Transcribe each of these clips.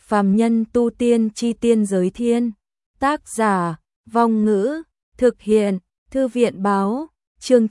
Phàm nhân tu tiên chi tiên giới thiên. Tác giả, Vong Ngữ, thực hiện, Thư viện báo, chương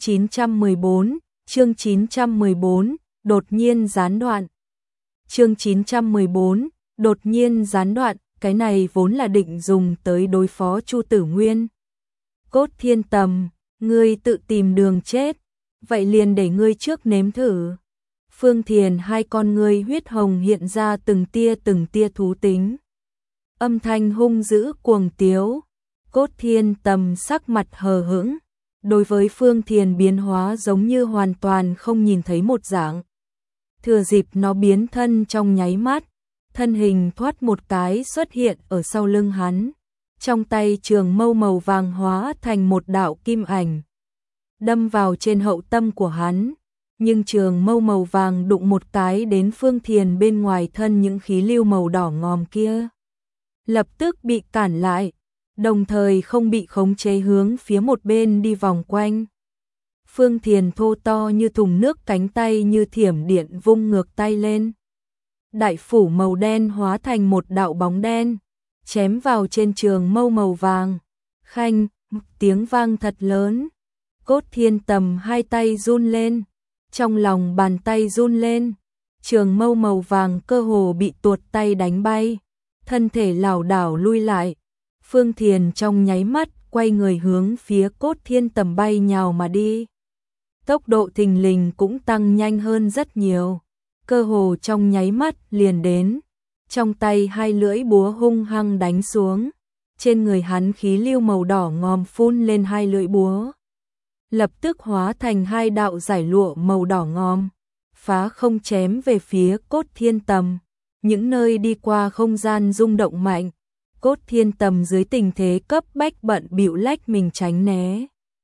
914, đột nhiên gián đoạn. Chương 914, đột nhiên gián đoạn, cái này vốn là định dùng tới đối phó Chu Tử Nguyên. Cốt Thiên Tầm, ngươi tự tìm đường chết, vậy liền để ngươi trước nếm thử. Phương Thiền hai con ngươi huyết hồng hiện ra từng tia thú tính. Âm thanh hung dữ cuồng tiếu, Cốt Thiên Tầm sắc mặt hờ hững, đối với Phương Thiền biến hóa giống như hoàn toàn không nhìn thấy một dạng. Thừa dịp nó biến thân trong nháy mắt, thân hình thoát một cái xuất hiện ở sau lưng hắn, trong tay trường mâu màu vàng hóa thành một đạo kim ảnh, đâm vào trên hậu tâm của hắn. Nhưng trường mâu màu vàng đụng một cái đến Phương Thiền bên ngoài thân những khí lưu màu đỏ ngòm kia, lập tức bị cản lại, đồng thời không bị khống chế hướng phía một bên đi vòng quanh. Phương Thiền thô to như thùng nước cánh tay như thiểm điện vung ngược tay lên. Đại phủ màu đen hóa thành một đạo bóng đen, chém vào trên trường mâu màu vàng. Khanh, tiếng vang thật lớn. Cốt Thiên Tầm hai tay run lên, trong lòng bàn tay run lên, trường mâu màu vàng cơ hồ bị tuột tay đánh bay, thân thể lảo đảo lui lại. Phương Thiền trong nháy mắt quay người hướng phía Cốt Thiên Tầm bay nhào mà đi. Tốc độ thình lình cũng tăng nhanh hơn rất nhiều, cơ hồ trong nháy mắt liền đến. Trong tay hai lưỡi búa hung hăng đánh xuống, trên người hắn khí lưu màu đỏ ngòm phun lên hai lưỡi búa, lập tức hóa thành hai đạo giải lụa màu đỏ ngòm, phá không chém về phía Cốt Thiên Tầm. Những nơi đi qua không gian rung động mạnh, Cốt Thiên Tầm dưới tình thế cấp bách bận bịu lách mình tránh né.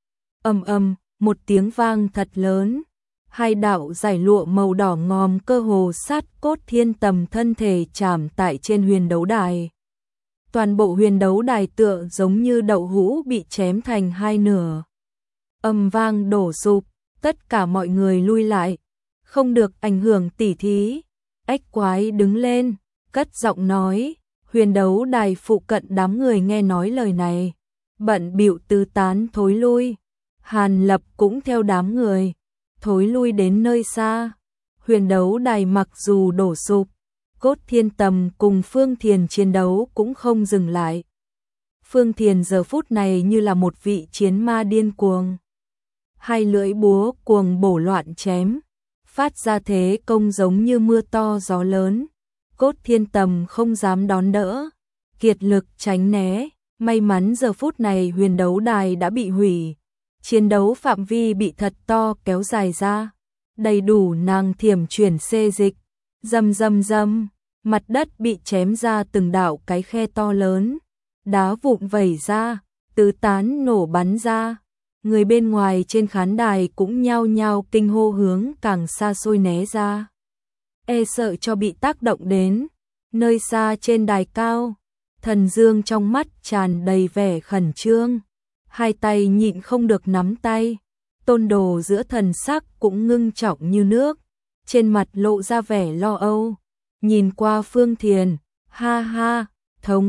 Ầm, một tiếng vang thật lớn, hai đạo giải lụa màu đỏ ngòm cơ hồ sát Cốt Thiên Tầm thân thể chạm tại trên huyền đấu đài. Toàn bộ huyền đấu đài tựa giống như đậu hũ bị chém thành hai nửa. Âm vang đổ sụp, tất cả mọi người lui lại, không được ảnh hưởng tỉ thí. Ếch Quái đứng lên, cất giọng nói. Huyền đấu đài phụ cận đám người nghe nói lời này, bận bịu tứ tán thối lui. Hàn Lập cũng theo đám người thối lui đến nơi xa. Huyền đấu đài mặc dù đổ sụp, Cốt Thiên Tầm cùng Phương Thiền chiến đấu cũng không dừng lại. Phương Thiền giờ phút này như là một vị chiến ma điên cuồng, hai lưỡi búa cuồng bổ loạn chém, phát ra thế công giống như mưa to gió lớn. Cốt Thiên Tầm không dám đón đỡ, kiệt lực tránh né. May mắn giờ phút này huyền đấu đài đã bị hủy, chiến đấu phạm vi bị thật to kéo dài ra, đầy đủ nàng thiểm chuyển xê dịch. Rầm, mặt đất bị chém ra từng đạo cái khe to lớn, đá vụn vẩy ra, tứ tán nổ bắn ra. Người bên ngoài trên khán đài cũng nhao nhao kinh hô hướng càng xa xôi né ra, e sợ cho bị tác động đến. Nơi xa trên đài cao, Thần Dương trong mắt tràn đầy vẻ khẩn trương, hai tay nhịn không được nắm tay. Tôn Đồ giữa thần sắc cũng ngưng trọng như nước, trên mặt lộ ra vẻ lo âu, nhìn qua Phương Thiền, ha ha, thống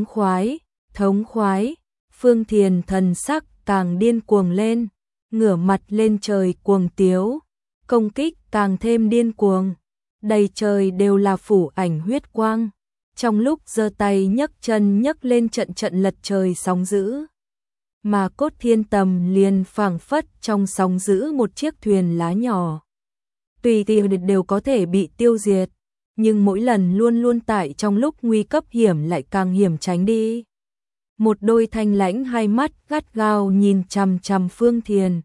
khoái. Phương Thiền thần sắc càng điên cuồng lên, ngửa mặt lên trời cuồng tiếu, công kích càng thêm điên cuồng, đầy trời đều là phủ ảnh huyết quang. Trong lúc giơ tay nhấc chân nhấc lên trận lật trời sóng dữ, mà Cốt Thiên Tầm liền phảng phất trong sóng dữ một chiếc thuyền lá nhỏ, tùy tiện đều có thể bị tiêu diệt, nhưng mỗi lần luôn luôn tại trong lúc nguy cấp hiểm lại càng hiểm tránh đi. Một đôi thanh lãnh hai mắt gắt gao nhìn chằm chằm Phương Thiền.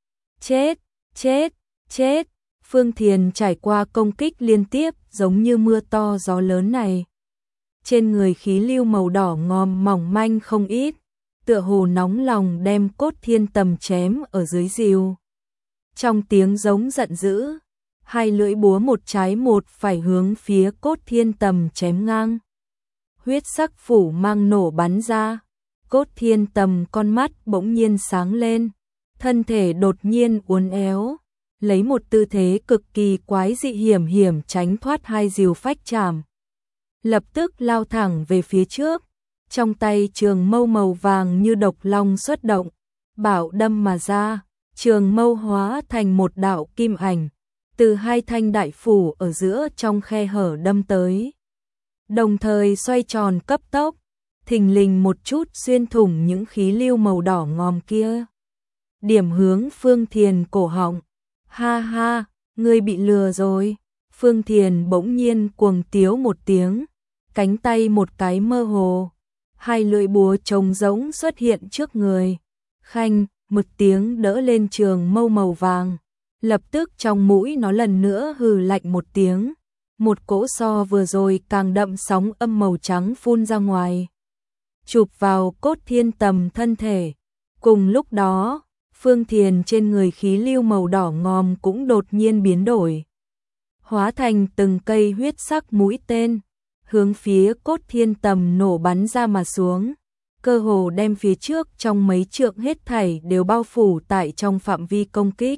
Chết. Phương Thiền trải qua công kích liên tiếp giống như mưa to gió lớn này, trên người khí lưu màu đỏ ngòm mỏng manh không ít, tựa hồ nóng lòng đem Cốt Thiên Tầm chém ở dưới rìu. Trong tiếng giống giận dữ, hai lưỡi búa một trái một phải hướng phía Cốt Thiên Tầm chém ngang. Huyết sắc phủ mang nổ bắn ra, Cốt Thiên Tầm con mắt bỗng nhiên sáng lên, thân thể đột nhiên uốn éo, lấy một tư thế cực kỳ quái dị hiểm tránh thoát hai rìu phách chạm. lập tức lao thẳng về phía trước, trong tay trường mâu màu vàng như độc long xuất động, bảo đâm mà ra, trường mâu hóa thành một đạo kim ảnh, từ hai thanh đại phủ ở giữa trong khe hở đâm tới. Đồng thời xoay tròn cấp tốc, thình lình một chút xuyên thủng những khí lưu màu đỏ ngòm kia. Điểm hướng Phương Thiền cổ họng. Ha ha, ngươi bị lừa rồi. Phương Thiền bỗng nhiên cuồng tiếu một tiếng, cánh tay một cái mơ hồ, hai lưỡi búa trống rỗng xuất hiện trước người. Khanh, một tiếng đỡ lên trường mâu màu vàng, lập tức trong mũi nó lần nữa hừ lạnh một tiếng, một cỗ so vừa rồi càng đậm sóng âm màu trắng phun ra ngoài, chụp vào Cốt Thiên Tầm thân thể. Cùng lúc đó, Phương Thiền trên người khí lưu màu đỏ ngòm cũng đột nhiên biến đổi, hóa thành từng cây huyết sắc mũi tên, hướng phía Cốt Thiên Tầm nổ bắn ra mà xuống, cơ hồ đem phía trước trong mấy trượng hết thảy đều bao phủ tại trong phạm vi công kích.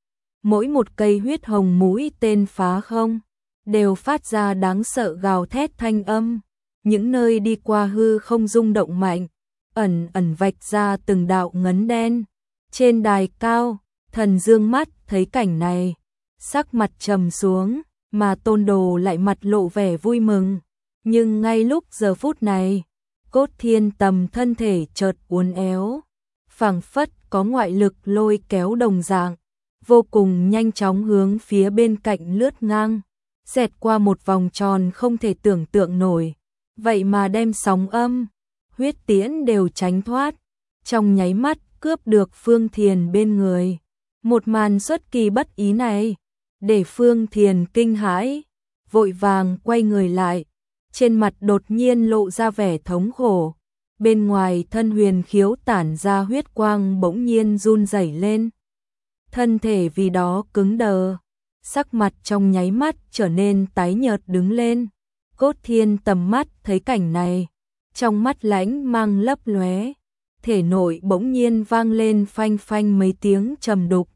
Mỗi một cây huyết hồng mũi tên phá không, đều phát ra đáng sợ gào thét thanh âm, những nơi đi qua hư không rung động mạnh, ẩn ẩn vạch ra từng đạo ngấn đen. Trên đài cao, Thần dương mắt thấy cảnh này, sắc mặt trầm xuống, mà Tôn Đồ lại mặt lộ vẻ vui mừng. Nhưng ngay lúc giờ phút này, Cốt Thiên Tầm thân thể chợt uốn éo, phảng phất có ngoại lực lôi kéo đồng dạng, vô cùng nhanh chóng hướng phía bên cạnh lướt ngang, xẹt qua một vòng tròn không thể tưởng tượng nổi, vậy mà đem sóng âm, huyết tiễn đều tránh thoát, trong nháy mắt cướp được Phương Thiền bên người. Một màn xuất kỳ bất ý này, để Phương Thiền kinh hãi, vội vàng quay người lại, trên mặt đột nhiên lộ ra vẻ thống khổ, bên ngoài thân huyền khiếu tản ra huyết quang bỗng nhiên run rẩy lên. Thân thể vì đó cứng đờ, sắc mặt trong nháy mắt trở nên tái nhợt đứng lên. Cốt Thiên Tầm mắt thấy cảnh này, trong mắt lãnh mang lấp lóe, thể nội bỗng nhiên vang lên phanh phanh mấy tiếng trầm đục.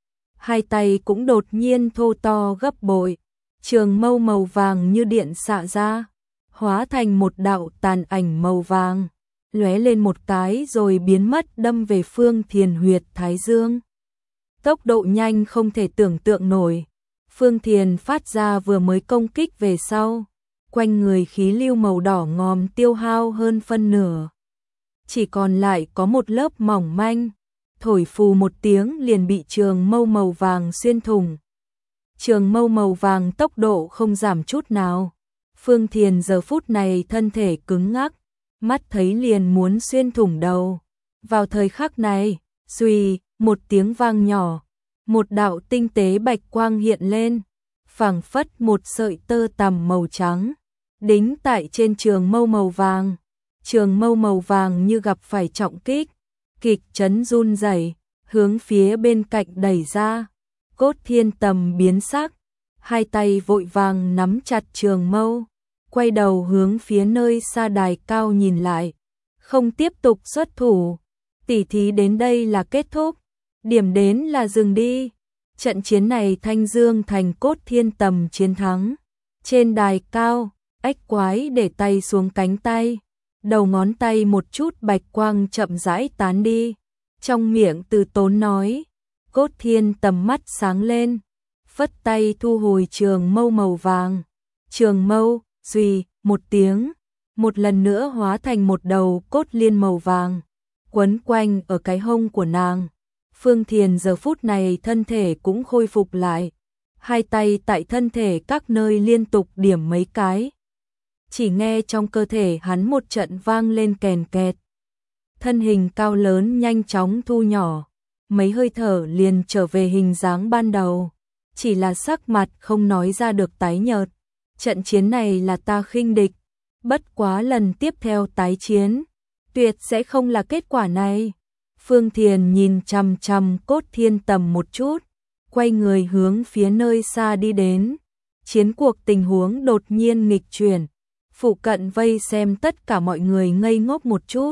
Hai tay cũng đột nhiên thô to gấp bội, trường mâu màu vàng như điện xạ ra, hóa thành một đạo tàn ảnh màu vàng, lóe lên một cái rồi biến mất đâm về Phương Thiền huyệt thái dương. Tốc độ nhanh không thể tưởng tượng nổi, Phương Thiền phát ra vừa mới công kích về sau, quanh người khí lưu màu đỏ ngòm tiêu hao hơn phân nửa. Chỉ còn lại có một lớp mỏng manh, thổi phù một tiếng liền bị trường mâu màu vàng xuyên thủng. Trường mâu màu vàng tốc độ không giảm chút nào. Phương Thiền giờ phút này thân thể cứng ngắc, mắt thấy liền muốn xuyên thủng đầu. Vào thời khắc này, suy, một tiếng vang nhỏ, một đạo tinh tế bạch quang hiện lên, phảng phất một sợi tơ tằm màu trắng, đính tại trên trường mâu màu vàng. Trường mâu màu vàng như gặp phải trọng kích, kịch chấn run rẩy, hướng phía bên cạnh đẩy ra. Cốt Thiên Tầm biến sắc, hai tay vội vàng nắm chặt trường mâu, quay đầu hướng phía nơi xa đài cao nhìn lại, không tiếp tục xuất thủ. Tỉ thí đến đây là kết thúc, điểm đến là dừng đi. Trận chiến này Thanh Dương Thành Cốt Thiên Tầm chiến thắng. Trên đài cao, Ách Quái để tay xuống cánh tay, đầu ngón tay một chút bạch quang chậm rãi tán đi, trong miệng từ tốn nói. Cốt Thiên Tầm mắt sáng lên, phất tay thu hồi trường mâu màu vàng. Trường mâu, suy, một tiếng, một lần nữa hóa thành một đầu cốt liên màu vàng, quấn quanh ở cái hông của nàng. Phương Thiền giờ phút này thân thể cũng khôi phục lại, hai tay tại thân thể các nơi liên tục điểm mấy cái. Chỉ nghe trong cơ thể hắn một trận vang lên kèn kẹt. Thân hình cao lớn nhanh chóng thu nhỏ, mấy hơi thở liền trở về hình dáng ban đầu, chỉ là sắc mặt không nói ra được tái nhợt. Trận chiến này là ta khinh địch, bất quá lần tiếp theo tái chiến, tuyệt sẽ không là kết quả này. Phương Thiền nhìn chằm chằm Cốt Thiên Tầm một chút, quay người hướng phía nơi xa đi đến. Chiến cuộc tình huống đột nhiên nghịch chuyển, phụ cận vây xem tất cả mọi người ngây ngốc một chút.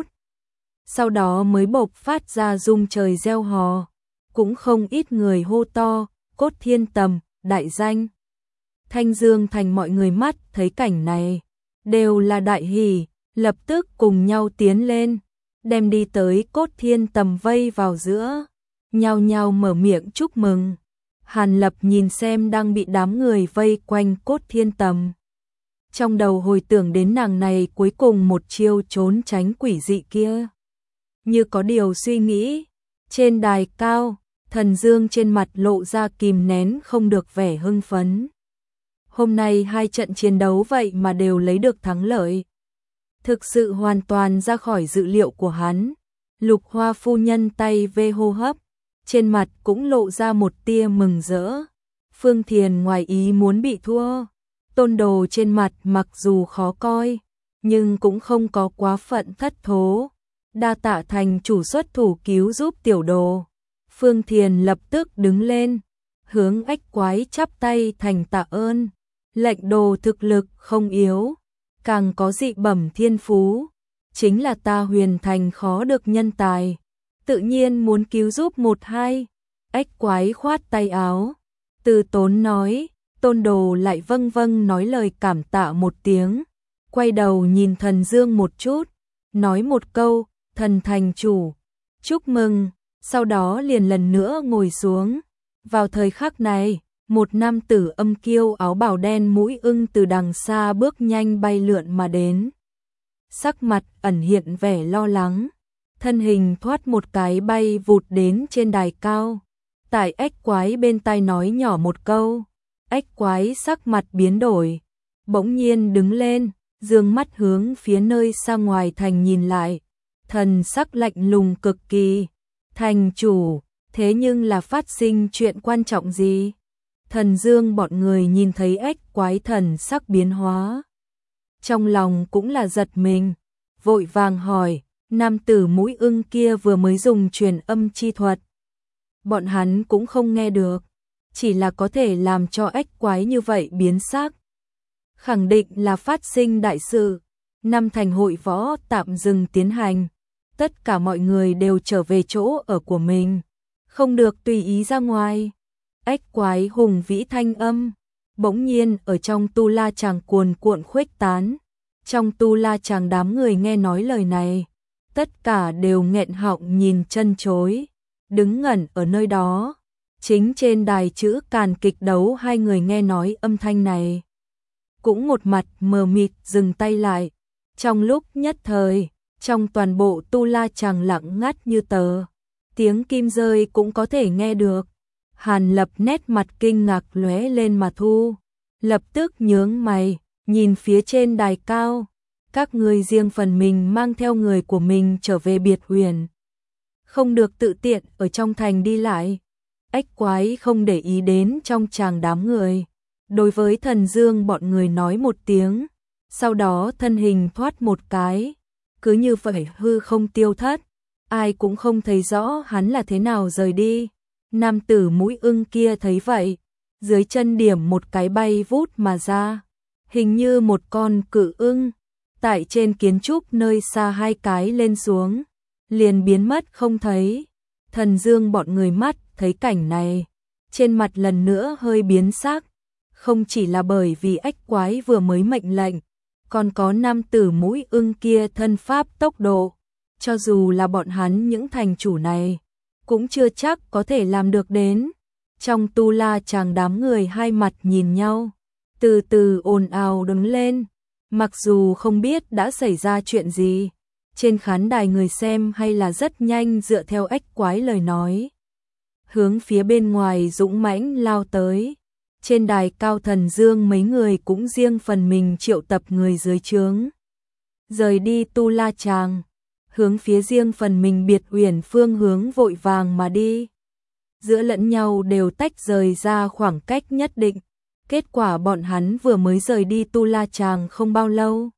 Sau đó mới bộc phát ra rung trời reo hò, cũng không ít người hô to, Cốt Thiên Tầm, đại danh. Thanh Dương Thành mọi người mắt thấy cảnh này, đều là đại hỉ, lập tức cùng nhau tiến lên, đem đi tới Cốt Thiên Tầm vây vào giữa, nhao nhao mở miệng chúc mừng. Hàn Lập nhìn xem đang bị đám người vây quanh Cốt Thiên Tầm. Trong đầu hồi tưởng đến nàng này cuối cùng một chiêu trốn tránh quỷ dị kia. Như có điều suy nghĩ, trên đài cao, Thần Dương trên mặt lộ ra kìm nén không được vẻ hưng phấn. Hôm nay hai trận chiến đấu vậy mà đều lấy được thắng lợi. Thực sự hoàn toàn ra khỏi dự liệu của hắn. Lục Hoa phu nhân tay vê hô hấp, trên mặt cũng lộ ra một tia mừng rỡ. Phương Thiền ngoài ý muốn bị thua. Tôn Đồ trên mặt mặc dù khó coi, nhưng cũng không có quá phận thất thố. Đa tạ thành chủ xuất thủ cứu giúp tiểu đồ. Phương Thiền lập tức đứng lên, hướng Ách Quái chắp tay thành tạ ơn. Lệnh đồ thực lực không yếu, càng có dị bẩm thiên phú, chính là ta Huyền Thành khó được nhân tài, tự nhiên muốn cứu giúp một hai. Ách Quái khoát tay áo, từ tốn nói. Tôn Đồ lại vâng vâng nói lời cảm tạ một tiếng, quay đầu nhìn Thần Dương một chút, nói một câu, Thần thành chủ, chúc mừng, sau đó liền lần nữa ngồi xuống. Vào thời khắc này, một nam tử âm kiêu áo bào đen mũi ưng từ đằng xa bước nhanh bay lượn mà đến. Sắc mặt ẩn hiện vẻ lo lắng, thân hình thoát một cái bay vụt đến trên đài cao. Tại Ách Quái bên tai nói nhỏ một câu. Ách Quái sắc mặt biến đổi, bỗng nhiên đứng lên, dương mắt hướng phía nơi xa ngoài thành nhìn lại, thần sắc lạnh lùng cực kỳ. Thành chủ, thế nhưng là phát sinh chuyện quan trọng gì? Thần Dương bọn người nhìn thấy Ách Quái thần sắc biến hóa, trong lòng cũng là giật mình, vội vàng hỏi, nam tử mũi ưng kia vừa mới dùng truyền âm chi thuật. Bọn hắn cũng không nghe được, chỉ là có thể làm cho Ách Quái như vậy biến sắc. Khẳng định là phát sinh đại sự, năm thành hội võ tạm dừng tiến hành, tất cả mọi người đều trở về chỗ ở của mình, không được tùy ý ra ngoài. Ách Quái hùng vĩ thanh âm, bỗng nhiên ở trong tu la chàng cuồn cuộn khuếch tán. Trong tu la chàng đám người nghe nói lời này, tất cả đều nghẹn họng nhìn chân chối, đứng ngẩn ở nơi đó. Chính trên đài chữ Càn kịch đấu hai người nghe nói âm thanh này, cũng một mặt mờ mịt dừng tay lại. Trong lúc nhất thời, trong toàn bộ tu la chàng lặng ngắt như tờ, tiếng kim rơi cũng có thể nghe được. Hàn Lập nét mặt kinh ngạc lóe lên mà thu, lập tức nhướng mày, nhìn phía trên đài cao. Các ngươi riêng phần mình mang theo người của mình trở về Biệt Huyền, không được tự tiện ở trong thành đi lại. Ách Quái không để ý đến trong tràng đám người, đối với Thần Dương bọn người nói một tiếng, sau đó thân hình thoát một cái, cứ như vậy hư không tiêu thất, ai cũng không thấy rõ hắn là thế nào rời đi. Nam tử mũi ưng kia thấy vậy, dưới chân điểm một cái bay vút mà ra, hình như một con cự ưng, tại trên kiến trúc nơi xa hai cái lên xuống, liền biến mất không thấy. Thần Dương bọn người mắt thấy cảnh này, trên mặt lần nữa hơi biến sắc, không chỉ là bởi vì Ách Quái vừa mới mệnh lệnh, còn có nam tử mũi ưng kia thân pháp tốc độ, cho dù là bọn hắn những thành chủ này, cũng chưa chắc có thể làm được đến. Trong tu la chàng đám người hai mặt nhìn nhau, từ từ ồn ào đứng lên, mặc dù không biết đã xảy ra chuyện gì. Trên khán đài người xem hay là rất nhanh dựa theo Ách Quái lời nói, hướng phía bên ngoài dũng mãnh lao tới. Trên đài cao Thần Dương mấy người cũng riêng phần mình triệu tập người dưới trướng, rời đi tu la chàng, hướng phía riêng phần mình Biệt Huyền phương hướng vội vàng mà đi. Giữa lẫn nhau đều tách rời ra khoảng cách nhất định. Kết quả bọn hắn vừa mới rời đi tu la chàng không bao lâu.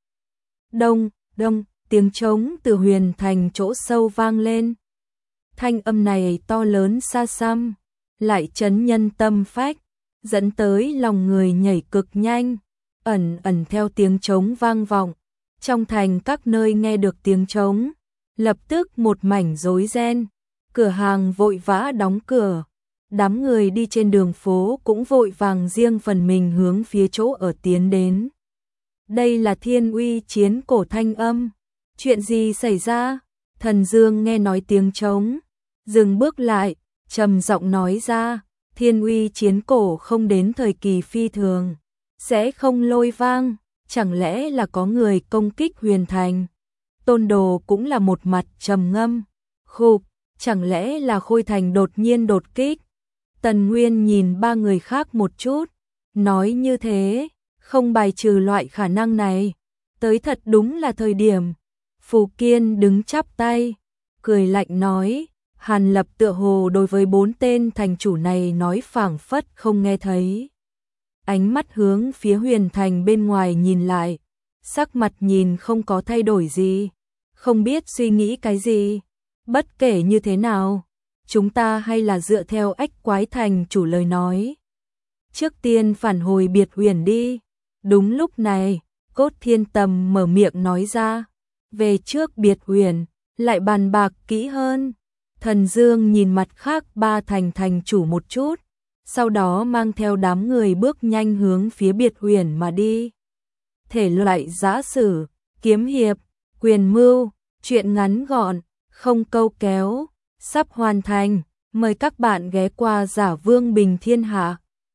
Đông, đông, tiếng trống từ Huyền Thành chỗ sâu vang lên. Thanh âm này to lớn xa xăm, lại chấn nhân tâm phách, dẫn tới lòng người nhảy cực nhanh, ẩn ẩn theo tiếng trống vang vọng. Trong thành các nơi nghe được tiếng trống, lập tức một mảnh rối ren, cửa hàng vội vã đóng cửa, đám người đi trên đường phố cũng vội vàng riêng phần mình hướng phía chỗ ở tiến đến. đây là Thiên Uy chiến cổ thanh âm. Chuyện gì xảy ra? Thần Dương nghe nói tiếng trống, dừng bước lại, trầm giọng nói ra, Thiên Uy chiến cổ không đến thời kỳ phi thường, sẽ không lôi vang, chẳng lẽ là có người công kích Huyền Thành? Tôn Đồ cũng là một mặt trầm ngâm, khục, chẳng lẽ là Khôi Thành đột nhiên đột kích? Tần Nguyên nhìn ba người khác một chút, nói như thế, không bài trừ loại khả năng này, tới thật đúng là thời điểm. Phù Kiên đứng chắp tay, cười lạnh nói, Hàn Lập tựa hồ đối với 4 tên thành chủ này nói phảng phất không nghe thấy. Ánh mắt hướng phía Huyền Thành bên ngoài nhìn lại, sắc mặt nhìn không có thay đổi gì, không biết suy nghĩ cái gì. Bất kể như thế nào, chúng ta hay là dựa theo Ách Quái Thành chủ lời nói. Trước tiên phản hồi Biệt Huyền đi. Đúng lúc này, Cốt Thiên Tầm mở miệng nói ra, về trước Biệt Huyền, lại bàn bạc kỹ hơn. Thần Dương nhìn mặt khác ba thành chủ một chút, sau đó mang theo đám người bước nhanh hướng phía Biệt Huyền mà đi. Thể loại giã sử, kiếm hiệp, quyền mưu, truyện ngắn gọn, không câu kéo, sắp hoàn thành, mời các bạn ghé qua Giả Vương Bình Thiên Hạ.